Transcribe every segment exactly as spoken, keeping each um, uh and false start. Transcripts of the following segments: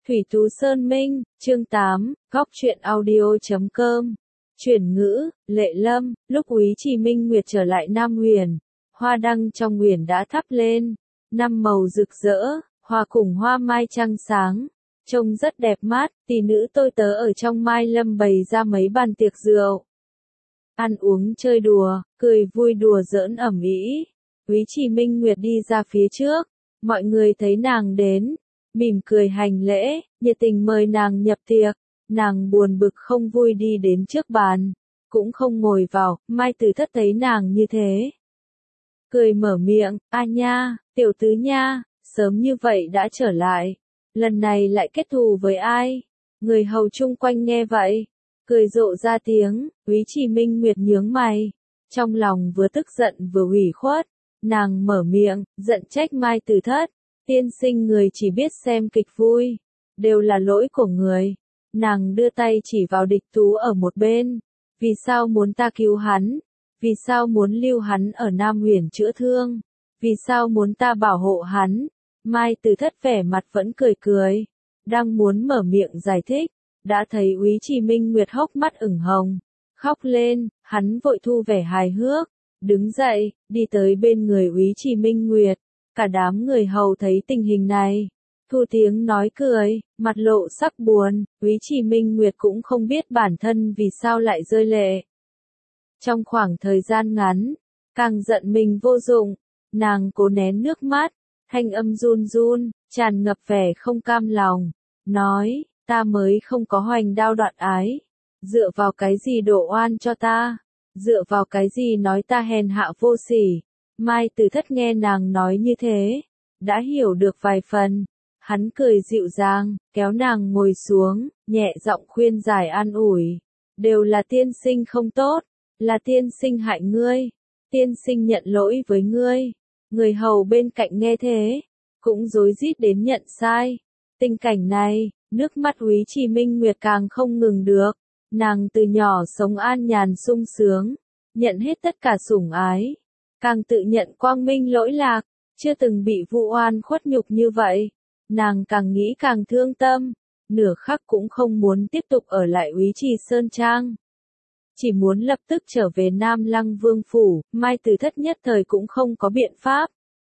Thủy Tú Sơn Minh, chương tám, góc truyện audio chấm com. Chuyển ngữ, Lệ Lâm, lúc Úy Trì Minh Nguyệt trở lại Nam Huyền, hoa đăng trong huyền đã thắp lên, năm màu rực rỡ, hoa cùng hoa mai trăng sáng, trông rất đẹp mắt, tỷ nữ tôi tớ ở trong Mai Lâm bày ra mấy bàn tiệc rượu. Ăn uống chơi đùa, cười vui đùa giỡn ẩm ĩ. Úy Trì Minh Nguyệt đi ra phía trước, mọi người thấy nàng đến, mỉm cười hành lễ, nhiệt tình mời nàng nhập tiệc. Nàng buồn bực không vui đi đến trước bàn, cũng không ngồi vào. Mai Tử Thất thấy nàng như thế, cười mở miệng, a nha, tiểu tứ nha, sớm như vậy đã trở lại, lần này lại kết thù với ai? Người hầu chung quanh nghe vậy, cười rộ ra tiếng. Úy Trì Minh Nguyệt nhướng mày, trong lòng vừa tức giận vừa ủy khuất, nàng mở miệng, giận trách Mai Tử Thất, tiên sinh người chỉ biết xem kịch vui, đều là lỗi của người. Nàng đưa tay chỉ vào Địch Tú ở một bên, vì sao muốn ta cứu hắn? Vì sao muốn lưu hắn ở Nam Huyền chữa thương? Vì sao muốn ta bảo hộ hắn? Mai Tử Thất vẻ mặt vẫn cười cười, đang muốn mở miệng giải thích, đã thấy Úy Trì Minh Nguyệt hốc mắt ửng hồng, khóc lên. Hắn vội thu vẻ hài hước, đứng dậy, đi tới bên người Úy Trì Minh Nguyệt. Cả đám người hầu thấy tình hình này, thu tiếng nói cười, mặt lộ sắc buồn. Úy Trì Minh Nguyệt cũng không biết bản thân vì sao lại rơi lệ. Trong khoảng thời gian ngắn, càng giận mình vô dụng, nàng cố nén nước mắt, thanh âm run run, tràn ngập vẻ không cam lòng, nói, ta mới không có hoành đao đoạn ái, dựa vào cái gì đổ oan cho ta, dựa vào cái gì nói ta hèn hạ vô sỉ. Mai Tử Thất nghe nàng nói như thế, đã hiểu được vài phần. Hắn cười dịu dàng, kéo nàng ngồi xuống, nhẹ giọng khuyên giải an ủi. Đều là tiên sinh không tốt, là tiên sinh hại ngươi, tiên sinh nhận lỗi với ngươi. Người hầu bên cạnh nghe thế, cũng rối rít đến nhận sai. Tình cảnh này, nước mắt Úy Trì Minh Nguyệt càng không ngừng được. Nàng từ nhỏ sống an nhàn sung sướng, nhận hết tất cả sủng ái, càng tự nhận quang minh lỗi lạc, chưa từng bị vu oan khuất nhục như vậy. Nàng càng nghĩ càng thương tâm, nửa khắc cũng không muốn tiếp tục ở lại Úy Trì Sơn Trang. Chỉ muốn lập tức trở về Nam Lăng Vương Phủ. Mai Tử Thất nhất thời cũng không có biện pháp.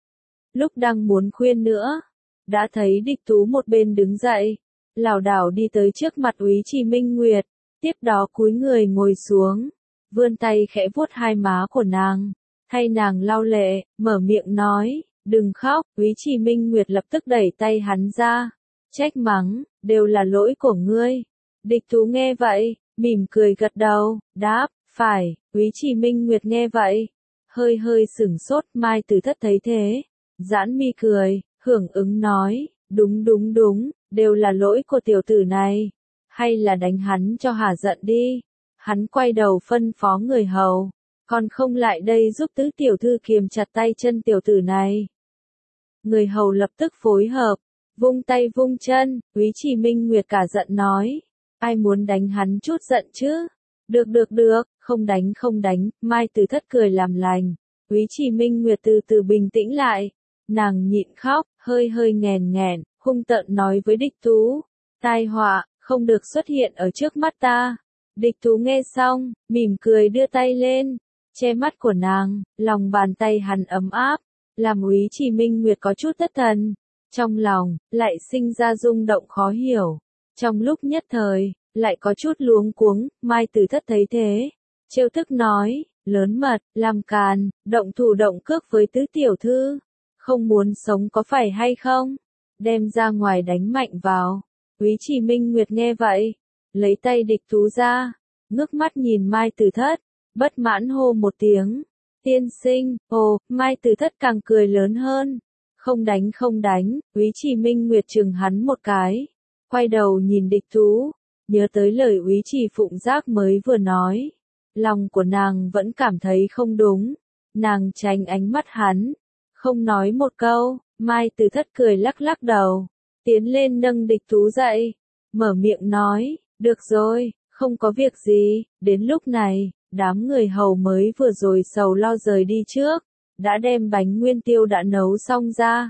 Lúc đang muốn khuyên nữa, đã thấy Địch Tú một bên đứng dậy, lảo đảo đi tới trước mặt Úy Trì Minh Nguyệt, tiếp đó cúi người ngồi xuống, vươn tay khẽ vuốt hai má của nàng, thay nàng lau lệ, mở miệng nói, đừng khóc. Úy Trì Minh Nguyệt lập tức đẩy tay hắn ra, trách mắng, đều là lỗi của ngươi. Địch Tú nghe vậy, mỉm cười gật đầu, đáp, phải. Úy Trì Minh Nguyệt nghe vậy, hơi hơi sửng sốt. Mai Tử Thất thấy thế, giãn mi cười, hưởng ứng nói, đúng đúng đúng, đều là lỗi của tiểu tử này, hay là đánh hắn cho hả giận đi. Hắn quay đầu phân phó người hầu, còn không lại đây giúp tứ tiểu thư kiềm chặt tay chân tiểu tử này. Người hầu lập tức phối hợp, vung tay vung chân. Úy Trì Minh Nguyệt cả giận nói, ai muốn đánh hắn chút giận chứ? Được được được, không đánh không đánh. Mai Tử Thất cười làm lành. Úy Trì Minh Nguyệt từ từ bình tĩnh lại, nàng nhịn khóc, hơi hơi nghèn nghẹn, hung tợn nói với Địch Tú, tai họa, không được xuất hiện ở trước mắt ta. Địch Tú nghe xong, mỉm cười đưa tay lên, che mắt của nàng. Lòng bàn tay hắn ấm áp, làm Úy Trì Minh Nguyệt có chút thất thần, trong lòng lại sinh ra rung động khó hiểu. Trong lúc nhất thời, lại có chút luống cuống. Mai Tử Thất thấy thế, trêu tức nói, lớn mật, làm càn, động thủ động cước với tứ tiểu thư, không muốn sống có phải hay không? Đem ra ngoài đánh mạnh vào. Úy Trì Minh Nguyệt nghe vậy, lấy tay Địch Tú ra, ngước mắt nhìn Mai Tử Thất, bất mãn hô một tiếng, tiên sinh. Ồ, Mai Tử Thất càng cười lớn hơn, không đánh không đánh. Úy Trì Minh Nguyệt chừng hắn một cái, quay đầu nhìn Địch Tú, nhớ tới lời Úy Trì Phụng Giác mới vừa nói, lòng của nàng vẫn cảm thấy không đúng, nàng tránh ánh mắt hắn, không nói một câu. Mai Tử Thất cười lắc lắc đầu, tiến lên nâng Địch Tú dậy, mở miệng nói, được rồi, không có việc gì. Đến lúc này, đám người hầu mới vừa rồi sầu lo rời đi trước, đã đem bánh nguyên tiêu đã nấu xong ra.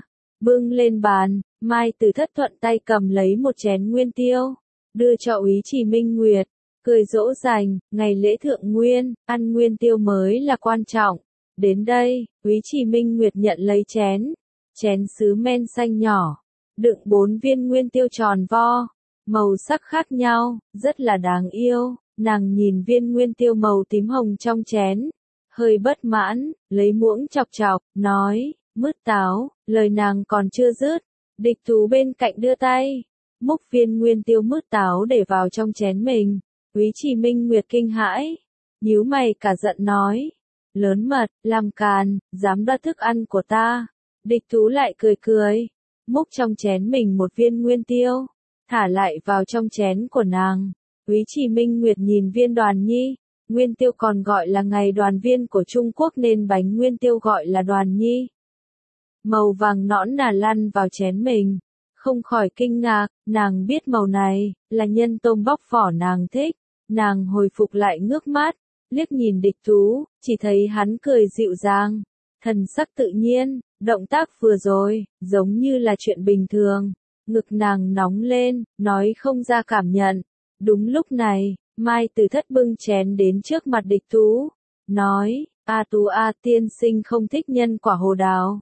bưng lên bàn, Mai Tử Thất thuận tay cầm lấy một chén nguyên tiêu, đưa cho Úy Trì Minh Nguyệt, cười dỗ dành, ngày lễ thượng nguyên, ăn nguyên tiêu mới là quan trọng. Đến đây, Úy Trì Minh Nguyệt nhận lấy chén, chén sứ men xanh nhỏ, đựng bốn viên nguyên tiêu tròn vo, màu sắc khác nhau, rất là đáng yêu. Nàng nhìn viên nguyên tiêu màu tím hồng trong chén, hơi bất mãn, lấy muỗng chọc chọc, nói, mứt táo, lời nàng còn chưa dứt. Địch Tú bên cạnh đưa tay, múc viên nguyên tiêu mứt táo để vào trong chén mình. Úy Trì Minh Nguyệt kinh hãi, nhíu mày cả giận nói, lớn mật, làm càn, dám đoạt thức ăn của ta. Địch Tú lại cười cười, múc trong chén mình một viên nguyên tiêu, thả lại vào trong chén của nàng. Úy Trì Minh Nguyệt nhìn viên Đoàn Nhi, nguyên tiêu còn gọi là ngày đoàn viên của Trung Quốc nên bánh nguyên tiêu gọi là Đoàn Nhi. Màu vàng nõn nà lăn vào chén mình, không khỏi kinh ngạc, nàng biết màu này, là nhân tôm bóc vỏ nàng thích. Nàng hồi phục lại ngước mắt, liếc nhìn Địch Tú, chỉ thấy hắn cười dịu dàng, thần sắc tự nhiên, động tác vừa rồi, giống như là chuyện bình thường. Ngực nàng nóng lên, nói không ra cảm nhận. Đúng lúc này, Mai Tử Thất bưng chén đến trước mặt Địch Tú, nói, A Tú A tiên sinh không thích nhân quả hồ đào.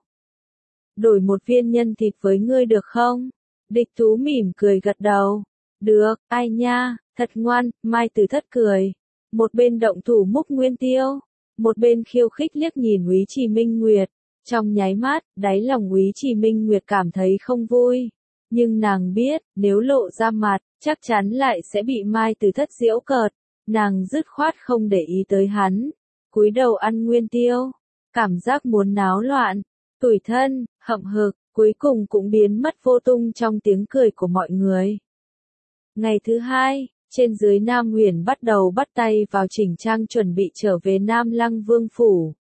Đổi một viên nhân thịt với ngươi được không? Địch Tú mỉm cười gật đầu. Được, ai nha, thật ngoan, Mai Tử Thất cười. Một bên động thủ múc nguyên tiêu, một bên khiêu khích liếc nhìn Úy Trì Minh Nguyệt. Trong nháy mắt, đáy lòng Úy Trì Minh Nguyệt cảm thấy không vui. Nhưng nàng biết, nếu lộ ra mặt, chắc chắn lại sẽ bị Mai Tử Thất giễu cợt. Nàng dứt khoát không để ý tới hắn, cúi đầu ăn nguyên tiêu. Cảm giác muốn náo loạn, tủi thân, hậm hực, cuối cùng cũng biến mất vô tung trong tiếng cười của mọi người. Ngày thứ hai, trên dưới Nam Huyền bắt đầu bắt tay vào chỉnh trang chuẩn bị trở về Nam Lăng Vương Phủ.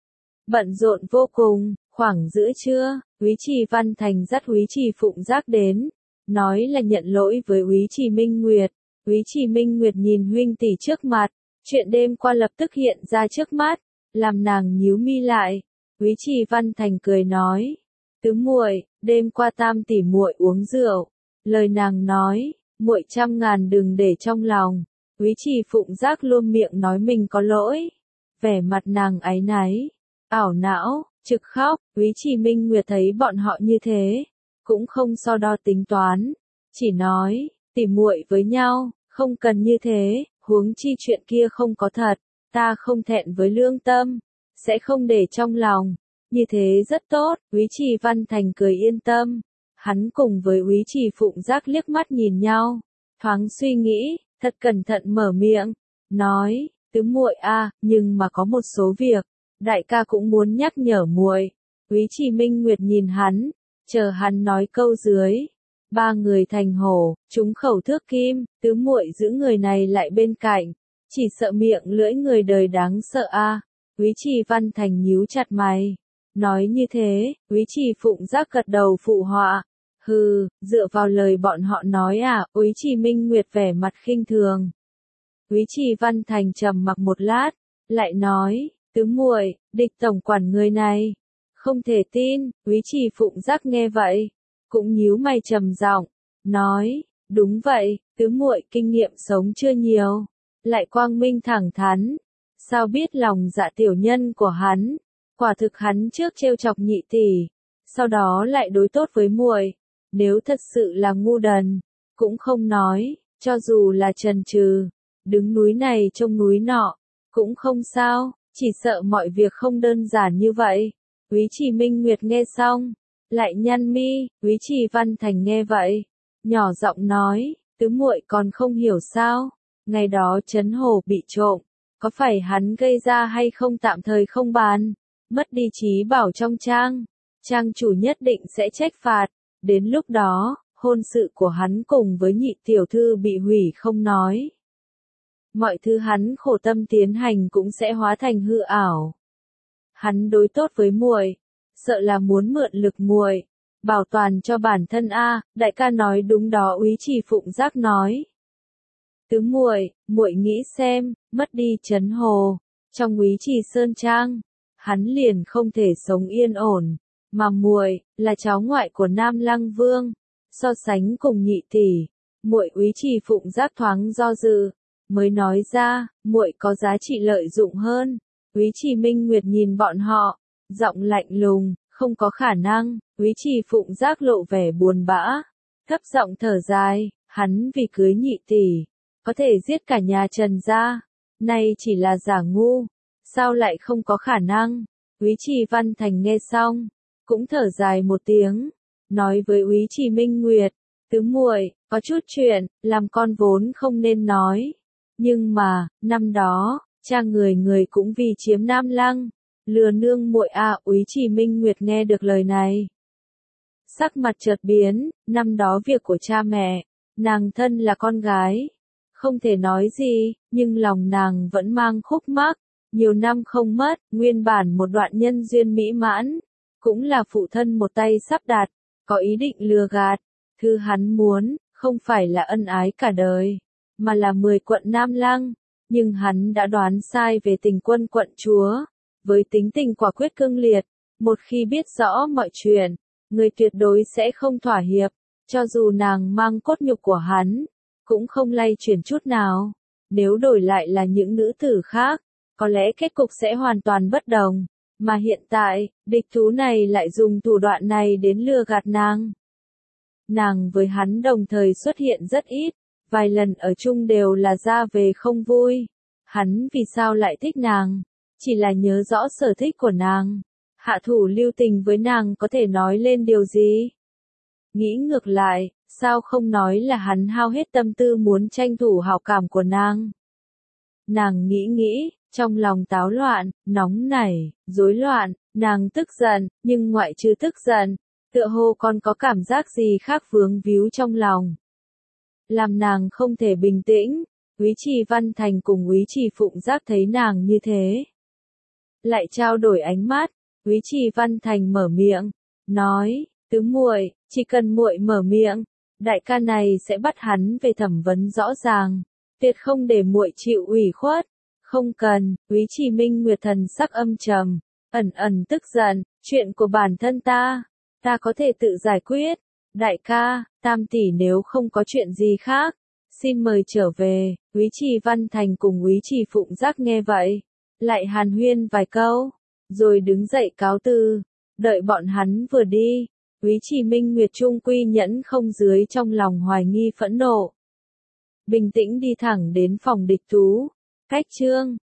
Bận rộn vô cùng, khoảng giữa trưa, Úy Trì Văn Thành dắt Úy Trì Phụng Giác đến, nói là nhận lỗi với Úy Trì Minh Nguyệt. Úy Trì Minh Nguyệt nhìn huynh tỷ trước mặt, chuyện đêm qua lập tức hiện ra trước mắt, làm nàng nhíu mi lại. Úy Trì Văn Thành cười nói, tứ muội, đêm qua tam tỷ muội uống rượu, lời nàng nói, muội trăm ngàn đừng để trong lòng. Úy Trì Phụng Giác luôn miệng nói mình có lỗi, vẻ mặt nàng áy náy, ảo não, trực khóc. Úy Trì Minh Nguyệt thấy bọn họ như thế, cũng không so đo tính toán, chỉ nói, tỉ muội với nhau, không cần như thế, huống chi chuyện kia không có thật, ta không thẹn với lương tâm, sẽ không để trong lòng, như thế rất tốt. Úy Trì Văn Thành cười yên tâm, hắn cùng với Úy Trì Phụng Giác liếc mắt nhìn nhau, thoáng suy nghĩ, thật cẩn thận mở miệng, nói, tứ muội a, nhưng mà có một số việc, đại ca cũng muốn nhắc nhở muội. Úy Trì Minh Nguyệt nhìn hắn, chờ hắn nói câu dưới. Ba người thành hổ, chúng khẩu thước kim, tứ muội giữ người này lại bên cạnh, chỉ sợ miệng lưỡi người đời đáng sợ a. Úy Trì Văn Thành nhíu chặt mày, nói như thế. Úy Trì Phụng Giác gật đầu phụ họa, hừ, dựa vào lời bọn họ nói à. Úy Trì Minh Nguyệt vẻ mặt khinh thường. Úy Trì Văn Thành trầm mặc một lát, lại nói, tứ muội, Địch tổng quản người này, không thể tin. Úy Trì Phụng Giác nghe vậy, cũng nhíu mày trầm giọng, nói, đúng vậy, tứ muội kinh nghiệm sống chưa nhiều, lại quang minh thẳng thắn, sao biết lòng dạ tiểu nhân của hắn, quả thực hắn trước trêu chọc nhị tỷ, sau đó lại đối tốt với muội, nếu thật sự là ngu đần, cũng không nói, cho dù là trần trừ, đứng núi này trông núi nọ, cũng không sao, chỉ sợ mọi việc không đơn giản như vậy. Úy Trì Minh Nguyệt nghe xong, lại nhăn mi. Úy Trì Văn Thành nghe vậy, nhỏ giọng nói, tứ muội còn không hiểu sao, ngày đó Trấn Hồ bị trộm, có phải hắn gây ra hay không tạm thời không bàn, mất đi trí bảo trong trang, trang chủ nhất định sẽ trách phạt, đến lúc đó, hôn sự của hắn cùng với nhị tiểu thư bị hủy không nói. Mọi thứ hắn khổ tâm tiến hành cũng sẽ hóa thành hư ảo. Hắn đối tốt với muội, sợ là muốn mượn lực muội, bảo toàn cho bản thân a. Đại ca nói đúng đó. Úy Trì Phụng Giác nói. Tứ muội, muội nghĩ xem, mất đi Trấn Hồ, trong Úy Trì Sơn Trang, hắn liền không thể sống yên ổn, mà muội là cháu ngoại của Nam Lăng Vương, so sánh cùng nhị tỷ, muội Úy Trì Phụng Giác thoáng do dự, mới nói ra, muội có giá trị lợi dụng hơn. Úy Trì Minh Nguyệt nhìn bọn họ, giọng lạnh lùng, không có khả năng. Úy Trì Phụng Giác lộ vẻ buồn bã, thấp giọng thở dài, hắn vì cưới nhị tỷ, có thể giết cả nhà Trần gia, nay chỉ là giả ngu, sao lại không có khả năng. Úy Trì Văn Thành nghe xong, cũng thở dài một tiếng, nói với Úy Trì Minh Nguyệt, tứ muội, có chút chuyện, làm con vốn không nên nói. Nhưng mà, năm đó, cha người người cũng vì chiếm Nam Lăng, lừa nương muội à. Úy Trì Minh Nguyệt nghe được lời này, sắc mặt chợt biến, năm đó việc của cha mẹ, nàng thân là con gái, không thể nói gì, nhưng lòng nàng vẫn mang khúc mắc, nhiều năm không mất, nguyên bản một đoạn nhân duyên mỹ mãn, cũng là phụ thân một tay sắp đặt, có ý định lừa gạt, thứ hắn muốn, không phải là ân ái cả đời, mà là mười quận Nam Lăng, nhưng hắn đã đoán sai về tình quân quận chúa, với tính tình quả quyết cương liệt, một khi biết rõ mọi chuyện, người tuyệt đối sẽ không thỏa hiệp, cho dù nàng mang cốt nhục của hắn, cũng không lay chuyển chút nào. Nếu đổi lại là những nữ tử khác, có lẽ kết cục sẽ hoàn toàn bất đồng, mà hiện tại, địch thú này lại dùng thủ đoạn này đến lừa gạt nàng. Nàng với hắn đồng thời xuất hiện rất ít, vài lần ở chung đều là ra về không vui. Hắn vì sao lại thích nàng? Chỉ là nhớ rõ sở thích của nàng. Hạ thủ lưu tình với nàng có thể nói lên điều gì? Nghĩ ngược lại, sao không nói là hắn hao hết tâm tư muốn tranh thủ hảo cảm của nàng? Nàng nghĩ nghĩ, trong lòng táo loạn, nóng nảy, rối loạn, nàng tức giận, nhưng ngoại trừ tức giận, tựa hồ còn có cảm giác gì khác vướng víu trong lòng. Làm nàng không thể bình tĩnh. Úy Trì Văn Thành cùng Úy Trì Phụng Giác thấy nàng như thế, lại trao đổi ánh mắt. Úy Trì Văn Thành mở miệng, nói, tứ muội, chỉ cần muội mở miệng, đại ca này sẽ bắt hắn về thẩm vấn rõ ràng, tuyệt không để muội chịu ủy khuất. Không cần. Úy Trì Minh Nguyệt thần sắc âm trầm, ẩn ẩn tức giận, chuyện của bản thân ta, ta có thể tự giải quyết. Đại ca, tam tỷ nếu không có chuyện gì khác, xin mời trở về. Úy Trì Văn Thành cùng Úy Trì Phụng Giác nghe vậy, lại hàn huyên vài câu, rồi đứng dậy cáo từ. Đợi bọn hắn vừa đi, Úy Trì Minh Nguyệt trung quy nhẫn không dưới trong lòng hoài nghi phẫn nộ, bình tĩnh đi thẳng đến phòng địch thú. Cách chương